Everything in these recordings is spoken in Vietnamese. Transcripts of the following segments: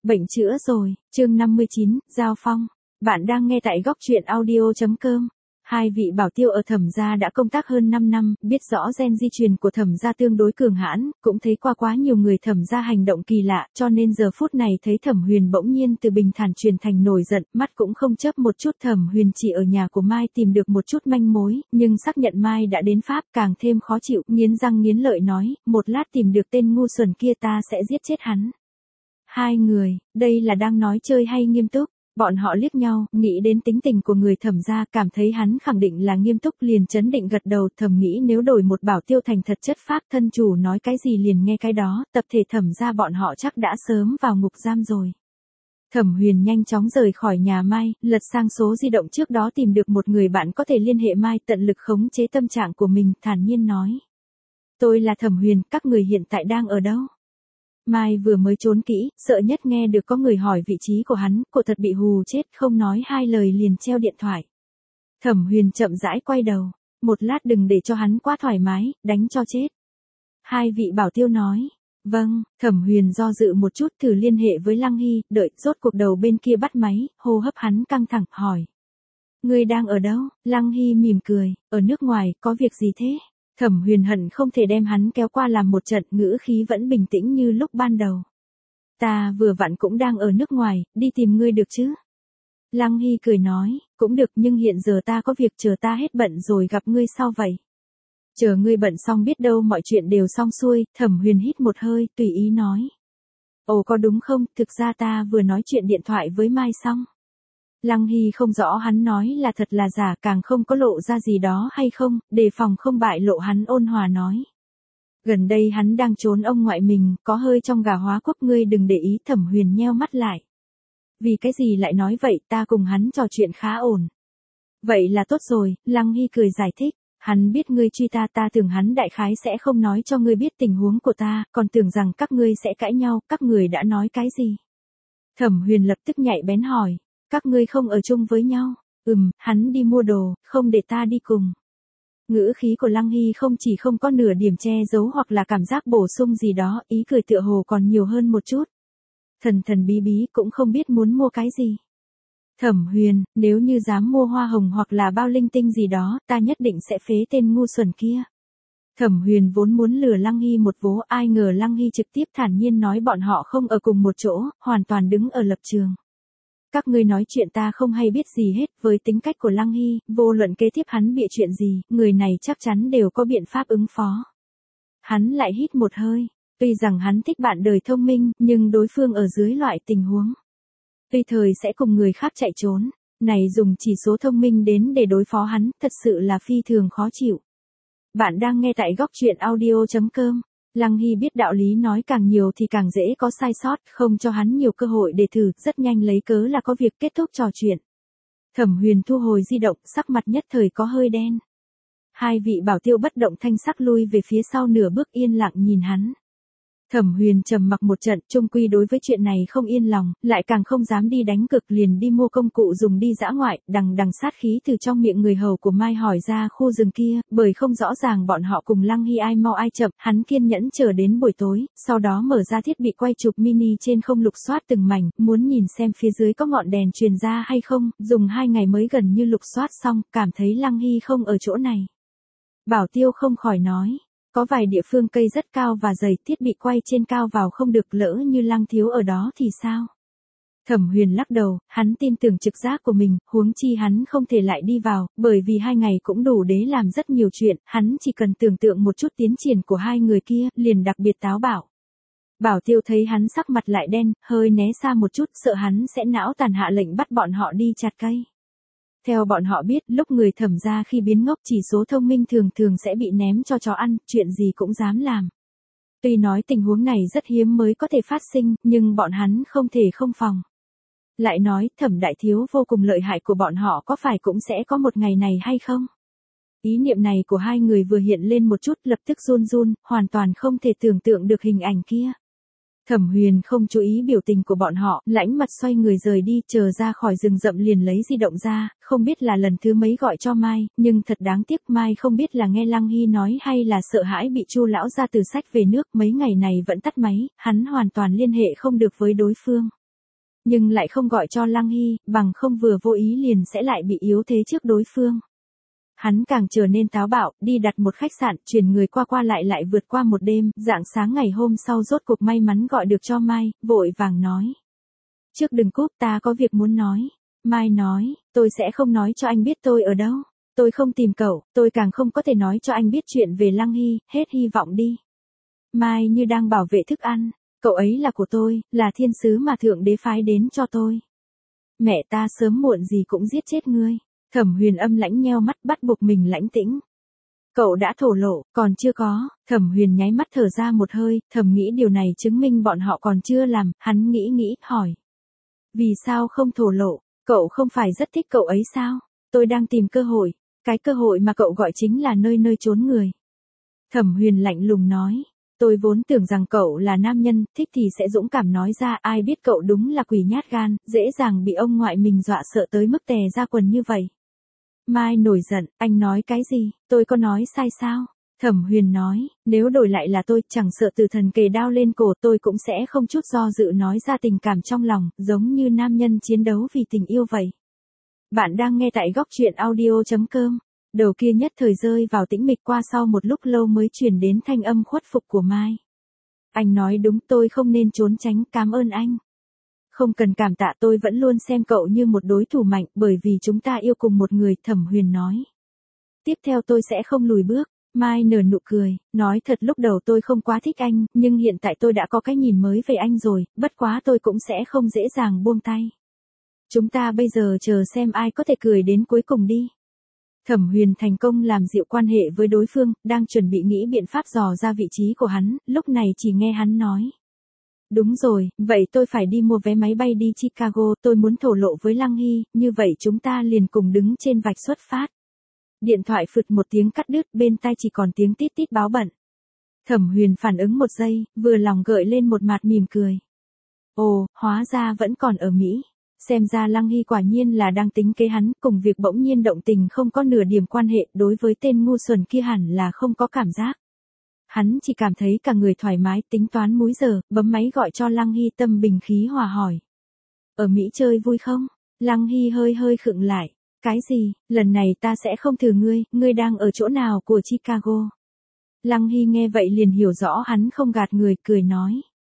Bệnh chữa rồi, chương 59, Giao Phong. Bạn đang nghe tại góc truyện audio.com. Hai vị bảo tiêu ở Thẩm gia đã công tác hơn 5 năm, biết rõ gen di truyền của Thẩm gia tương đối cường hãn, cũng thấy qua quá nhiều người Thẩm gia hành động kỳ lạ, cho nên giờ phút này thấy Thẩm Huyền bỗng nhiên từ bình thản chuyển thành nổi giận, mắt cũng không chớp một chút. Thẩm Huyền chỉ ở nhà của Mai tìm được một chút manh mối, nhưng xác nhận Mai đã đến Pháp càng thêm khó chịu, nghiến răng nghiến lợi nói, một lát tìm được tên ngu xuẩn kia ta sẽ giết chết hắn. Hai người, đây là đang nói chơi hay nghiêm túc? Bọn họ liếc nhau, nghĩ đến tính tình của người Thẩm gia, cảm thấy hắn khẳng định là nghiêm túc, liền chấn định gật đầu. Thầm nghĩ nếu đổi một bảo tiêu thành thật chất phác, thân chủ nói cái gì liền nghe cái đó, tập thể Thẩm gia bọn họ chắc đã sớm vào ngục giam rồi. Thẩm Huyền nhanh chóng rời khỏi nhà Mai, lật sang số di động trước đó tìm được một người bạn có thể liên hệ Mai, tận lực khống chế tâm trạng của mình, thản nhiên nói. Tôi là Thẩm Huyền, các người hiện tại đang ở đâu? Mai vừa mới trốn kỹ, sợ nhất nghe được có người hỏi vị trí của hắn, cô thật bị hù chết, không nói hai lời liền treo điện thoại. Thẩm Huyền chậm rãi quay đầu, một lát đừng để cho hắn quá thoải mái, đánh cho chết. Hai vị bảo tiêu nói, vâng. Thẩm Huyền do dự một chút, thử liên hệ với Lăng Hy, đợi, rốt cuộc đầu bên kia bắt máy, hô hấp hắn căng thẳng, hỏi. Ngươi đang ở đâu? Lăng Hy mỉm cười, ở nước ngoài, có việc gì thế? Thẩm Huyền hận không thể đem hắn kéo qua làm một trận, ngữ khí vẫn bình tĩnh như lúc ban đầu. Ta vừa vặn cũng đang ở nước ngoài, đi tìm ngươi được chứ? Lăng Hy cười nói, cũng được, nhưng hiện giờ ta có việc, chờ ta hết bận rồi gặp ngươi sau vậy. Chờ ngươi bận xong biết đâu mọi chuyện đều xong xuôi. Thẩm Huyền hít một hơi, tùy ý nói. Ồ, có đúng không, thực ra ta vừa nói chuyện điện thoại với Mai xong. Lăng Hy không rõ hắn nói là thật là giả, càng không có lộ ra gì đó hay không, đề phòng không bại lộ, hắn ôn hòa nói. Gần đây hắn đang trốn ông ngoại mình, có hơi trong gà hóa quốc, ngươi đừng để ý. Thẩm Huyền nheo mắt lại. Vì cái gì lại nói vậy, ta cùng hắn trò chuyện khá ổn. Vậy là tốt rồi, Lăng Hy cười giải thích. Hắn biết ngươi truy ta, ta tưởng hắn đại khái sẽ không nói cho ngươi biết tình huống của ta, còn tưởng rằng các ngươi sẽ cãi nhau, các người đã nói cái gì? Thẩm Huyền lập tức nhạy bén hỏi. Các ngươi không ở chung với nhau? Hắn đi mua đồ, không để ta đi cùng. Ngữ khí của Lăng Hy không chỉ không có nửa điểm che giấu hoặc là cảm giác bổ sung gì đó, ý cười tựa hồ còn nhiều hơn một chút. Thần thần bí bí, cũng không biết muốn mua cái gì. Thẩm Huyền, nếu như dám mua hoa hồng hoặc là bao linh tinh gì đó, ta nhất định sẽ phế tên ngu xuẩn kia. Thẩm Huyền vốn muốn lừa Lăng Hy một vố, ai ngờ Lăng Hy trực tiếp thản nhiên nói bọn họ không ở cùng một chỗ, hoàn toàn đứng ở lập trường. Các ngươi nói chuyện ta không hay biết gì hết, với tính cách của Lăng Hy, vô luận kế tiếp hắn bịa chuyện gì, người này chắc chắn đều có biện pháp ứng phó. Hắn lại hít một hơi, tuy rằng hắn thích bạn đời thông minh, nhưng đối phương ở dưới loại tình huống tùy thời sẽ cùng người khác chạy trốn, này dùng chỉ số thông minh đến để đối phó hắn, thật sự là phi thường khó chịu. Bạn đang nghe tại góc truyện audio.com. Lăng Hy biết đạo lý nói càng nhiều thì càng dễ có sai sót, không cho hắn nhiều cơ hội để thử, rất nhanh lấy cớ là có việc kết thúc trò chuyện. Thẩm Huyền thu hồi di động, sắc mặt nhất thời có hơi đen. Hai vị bảo tiêu bất động thanh sắc lui về phía sau nửa bước, yên lặng nhìn hắn. Thẩm Huyền trầm mặc một trận, chung quy đối với chuyện này không yên lòng, lại càng không dám đi đánh cược, liền đi mua công cụ dùng đi dã ngoại, đằng sát khí từ trong miệng người hầu của Mai hỏi ra khu rừng kia, bởi không rõ ràng bọn họ cùng Lăng Hy ai mau ai chậm, hắn kiên nhẫn chờ đến buổi tối, sau đó mở ra thiết bị quay chụp mini trên không, lục soát từng mảnh, muốn nhìn xem phía dưới có ngọn đèn truyền ra hay không, dùng 2 ngày mới gần như lục soát xong, cảm thấy Lăng Hy không ở chỗ này. Bảo tiêu không khỏi nói. Có vài địa phương cây rất cao và dày, thiết bị quay trên cao vào không được, lỡ như Lăng thiếu ở đó thì sao? Thẩm Huyền lắc đầu, hắn tin tưởng trực giác của mình, huống chi hắn không thể lại đi vào, bởi vì 2 ngày cũng đủ để làm rất nhiều chuyện, hắn chỉ cần tưởng tượng một chút tiến triển của hai người kia, liền đặc biệt táo bạo. Bảo tiêu thấy hắn sắc mặt lại đen, hơi né xa một chút, sợ hắn sẽ não tàn hạ lệnh bắt bọn họ đi chặt cây. Theo bọn họ biết, lúc người Thẩm gia khi biến ngốc, chỉ số thông minh thường thường sẽ bị ném cho chó ăn, chuyện gì cũng dám làm. Tuy nói tình huống này rất hiếm mới có thể phát sinh, nhưng bọn hắn không thể không phòng. Lại nói, Thẩm đại thiếu vô cùng lợi hại của bọn họ có phải cũng sẽ có một ngày này hay không? Ý niệm này của hai người vừa hiện lên một chút, lập tức run run, hoàn toàn không thể tưởng tượng được hình ảnh kia. Thẩm Huyền không chú ý biểu tình của bọn họ, lãnh mặt xoay người rời đi, chờ ra khỏi rừng rậm liền lấy di động ra, không biết là lần thứ mấy gọi cho Mai, nhưng thật đáng tiếc Mai không biết là nghe Lăng Hy nói hay là sợ hãi bị Chu lão gia từ sách về nước, mấy ngày này vẫn tắt máy, hắn hoàn toàn liên hệ không được với đối phương. nhưng lại không gọi cho Lăng Hy, bằng không vừa vô ý liền sẽ lại bị yếu thế trước đối phương. Hắn càng trở nên táo bạo, đi đặt một khách sạn, chuyển người qua qua lại vượt qua một đêm, rạng sáng ngày hôm sau rốt cuộc may mắn gọi được cho Mai, vội vàng nói. Trước đừng cúp, ta có việc muốn nói. Mai nói, tôi sẽ không nói cho anh biết tôi ở đâu. Tôi không tìm cậu, tôi càng không có thể nói cho anh biết chuyện về Lăng Hy, hết hy vọng đi. Mai như đang bảo vệ thức ăn, cậu ấy là của tôi, là thiên sứ mà Thượng Đế phái đến cho tôi. Mẹ ta sớm muộn gì cũng giết chết ngươi. Thẩm Huyền âm lãnh nheo mắt bắt buộc mình lãnh tĩnh. Cậu đã thổ lộ, còn chưa có. Thẩm Huyền nháy mắt thở ra một hơi, thầm nghĩ điều này chứng minh bọn họ còn chưa làm, hắn nghĩ, hỏi. Vì sao không thổ lộ, cậu không phải rất thích cậu ấy sao? Tôi đang tìm cơ hội, cái cơ hội mà cậu gọi chính là nơi nơi trốn người. Thẩm Huyền lạnh lùng nói. Tôi vốn tưởng rằng cậu là nam nhân, thích thì sẽ dũng cảm nói ra, ai biết cậu đúng là quỷ nhát gan, dễ dàng bị ông ngoại mình dọa sợ tới mức tè ra quần như vậy. Mai nổi giận, anh nói cái gì, tôi có nói sai sao? Thẩm Huyền nói, nếu đổi lại là tôi, chẳng sợ tử thần kề đao lên cổ tôi cũng sẽ không chút do dự nói ra tình cảm trong lòng, giống như nam nhân chiến đấu vì tình yêu vậy. Bạn đang nghe tại góc truyện audio.com. Đầu kia nhất thời rơi vào tĩnh mịch, qua sau một lúc lâu mới truyền đến thanh âm khuất phục của Mai. Anh nói đúng, tôi không nên trốn tránh, cảm ơn anh. Không cần cảm tạ, tôi vẫn luôn xem cậu như một đối thủ mạnh, bởi vì chúng ta yêu cùng một người, Thẩm Huyền nói. Tiếp theo tôi sẽ không lùi bước. Mai nở nụ cười, nói thật lúc đầu tôi không quá thích anh, nhưng hiện tại tôi đã có cái nhìn mới về anh rồi, bất quá tôi cũng sẽ không dễ dàng buông tay. Chúng ta bây giờ chờ xem ai có thể cười đến cuối cùng đi. Thẩm Huyền thành công làm dịu quan hệ với đối phương, đang chuẩn bị nghĩ biện pháp dò ra vị trí của hắn, lúc này chỉ nghe hắn nói. Đúng rồi, vậy tôi phải đi mua vé máy bay đi Chicago, tôi muốn thổ lộ với Lăng Hy, như vậy chúng ta liền cùng đứng trên vạch xuất phát. Điện thoại phụt một tiếng cắt đứt, bên tai chỉ còn tiếng tít tít báo bận. Thẩm Huyền phản ứng một giây, vừa lòng gợi lên một mặt mỉm cười. Ồ, hóa ra vẫn còn ở Mỹ. Xem ra Lăng Hy quả nhiên là đang tính kế hắn, cùng việc bỗng nhiên động tình không có nửa điểm quan hệ, đối với tên ngu xuẩn kia hẳn là không có cảm giác. Hắn chỉ cảm thấy cả người thoải mái, tính toán múi giờ, bấm máy gọi cho Lăng Hy, tâm bình khí hòa hỏi. Ở Mỹ chơi vui không? Lăng Hy hơi khựng lại. Cái gì, lần này ta sẽ không thử ngươi đang ở chỗ nào của Chicago? Lăng Hy nghe vậy liền hiểu rõ hắn không gạt người, cười nói.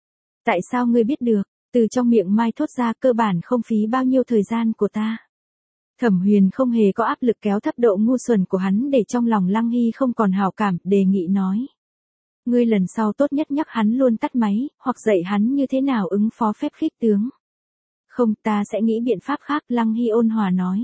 Tại sao ngươi biết được? Từ trong miệng Mai thốt ra, cơ bản không phí bao nhiêu thời gian của ta. Thẩm Huyền không hề có áp lực kéo thấp độ ngu xuẩn của hắn để trong lòng Lăng Hy không còn hảo cảm, đề nghị nói. Ngươi lần sau tốt nhất nhắc hắn luôn tắt máy, hoặc dạy hắn như thế nào ứng phó phép khích tướng. Không, ta sẽ nghĩ biện pháp khác, Lăng Hy ôn hòa nói.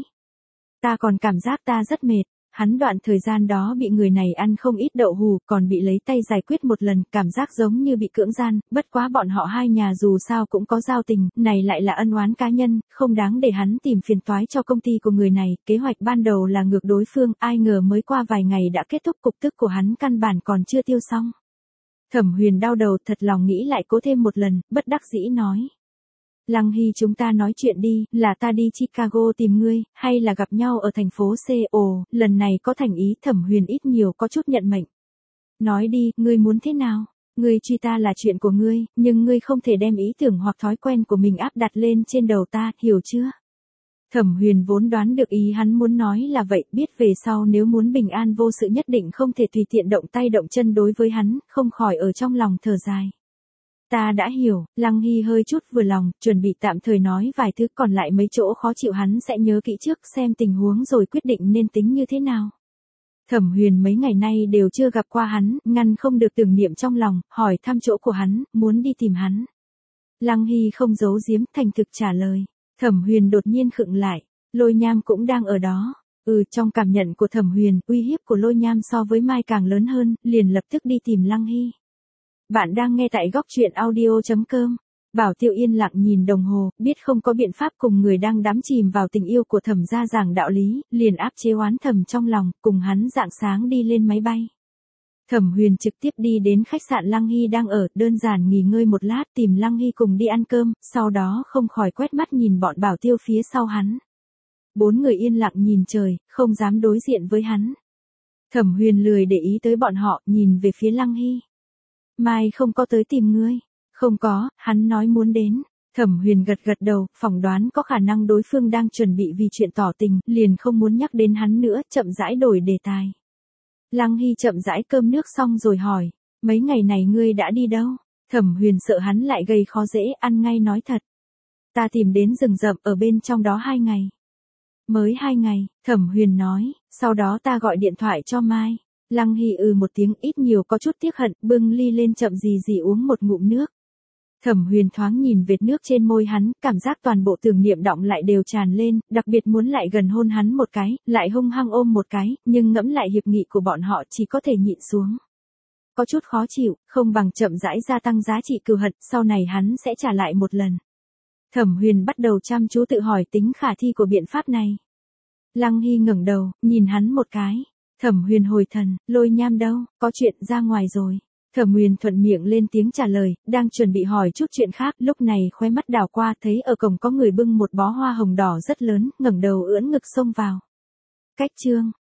Ta còn cảm giác ta rất mệt. Hắn đoạn thời gian đó bị người này ăn không ít đậu hù, còn bị lấy tay giải quyết một lần, cảm giác giống như bị cưỡng gian, bất quá bọn họ hai nhà dù sao cũng có giao tình, này lại là ân oán cá nhân, không đáng để hắn tìm phiền toái cho công ty của người này, kế hoạch ban đầu là ngược đối phương, ai ngờ mới qua vài ngày đã kết thúc, cục tức của hắn căn bản còn chưa tiêu xong. Thẩm Huyền đau đầu, thật lòng nghĩ lại cố thêm một lần, bất đắc dĩ nói. Lăng Hy, chúng ta nói chuyện đi, là ta đi Chicago tìm ngươi, hay là gặp nhau ở thành phố C. Ồ, lần này có thành ý, Thẩm Huyền ít nhiều có chút nhận mệnh. Nói đi, ngươi muốn thế nào? Ngươi truy ta là chuyện của ngươi, nhưng ngươi không thể đem ý tưởng hoặc thói quen của mình áp đặt lên trên đầu ta, hiểu chưa? Thẩm Huyền vốn đoán được ý hắn muốn nói là vậy, biết về sau nếu muốn bình an vô sự nhất định không thể tùy tiện động tay động chân đối với hắn, không khỏi ở trong lòng thở dài. Ta đã hiểu, Lăng Hy hơi chút vừa lòng, chuẩn bị tạm thời nói vài thứ, còn lại mấy chỗ khó chịu hắn sẽ nhớ kỹ trước, xem tình huống rồi quyết định nên tính như thế nào. Thẩm Huyền mấy ngày nay đều chưa gặp qua hắn, ngăn không được tưởng niệm trong lòng, hỏi thăm chỗ của hắn, muốn đi tìm hắn. Lăng Hy không giấu giếm, thành thực trả lời. Thẩm Huyền đột nhiên khựng lại, Lôi Nham cũng đang ở đó. Trong cảm nhận của Thẩm Huyền, uy hiếp của Lôi Nham so với Mai càng lớn hơn, liền lập tức đi tìm Lăng Hy. Bạn đang nghe tại góc truyện audio.com. Bảo Tiêu yên lặng nhìn đồng hồ, biết không có biện pháp cùng người đang đắm chìm vào tình yêu của Thẩm gia giảng đạo lý, liền áp chế oán thầm trong lòng, cùng hắn rạng sáng đi lên máy bay. Thẩm Huyền trực tiếp đi đến khách sạn Lăng Hy đang ở, đơn giản nghỉ ngơi một lát, tìm Lăng Hy cùng đi ăn cơm, sau đó không khỏi quét mắt nhìn bọn Bảo Tiêu phía sau hắn. Bốn người yên lặng nhìn trời, không dám đối diện với hắn. Thẩm Huyền lười để ý tới bọn họ, nhìn về phía Lăng Hy. Mai không có tới tìm ngươi. Không có, hắn nói muốn đến. Thẩm Huyền gật gật đầu, phỏng đoán có khả năng đối phương đang chuẩn bị vì chuyện tỏ tình, liền không muốn nhắc đến hắn nữa, chậm rãi đổi đề tài. Lăng Hy chậm rãi cơm nước xong rồi hỏi, mấy ngày này ngươi đã đi đâu? Thẩm Huyền sợ hắn lại gây khó dễ, ăn ngay nói thật. Ta tìm đến rừng rậm ở bên trong đó 2 ngày. Mới 2 ngày, Thẩm Huyền nói, sau đó ta gọi điện thoại cho Mai. Lăng Hy một tiếng, ít nhiều có chút tiếc hận, bưng ly lên chậm gì uống một ngụm nước. Thẩm Huyền thoáng nhìn vệt nước trên môi hắn, cảm giác toàn bộ tưởng niệm đọng lại đều tràn lên, đặc biệt muốn lại gần hôn hắn một cái, lại hung hăng ôm một cái, nhưng ngẫm lại hiệp nghị của bọn họ chỉ có thể nhịn xuống. Có chút khó chịu, không bằng chậm rãi gia tăng giá trị cừu hận, sau này hắn sẽ trả lại một lần. Thẩm Huyền bắt đầu chăm chú tự hỏi tính khả thi của biện pháp này. Lăng Hy ngẩng đầu, nhìn hắn một cái. Thẩm Huyền hồi thần, Lôi Nham đâu, có chuyện ra ngoài rồi. Thẩm Huyền thuận miệng lên tiếng trả lời, đang chuẩn bị hỏi chút chuyện khác, lúc này khóe mắt đảo qua thấy ở cổng có người bưng một bó hoa hồng đỏ rất lớn, ngẩng đầu ưỡn ngực xông vào. Cách chương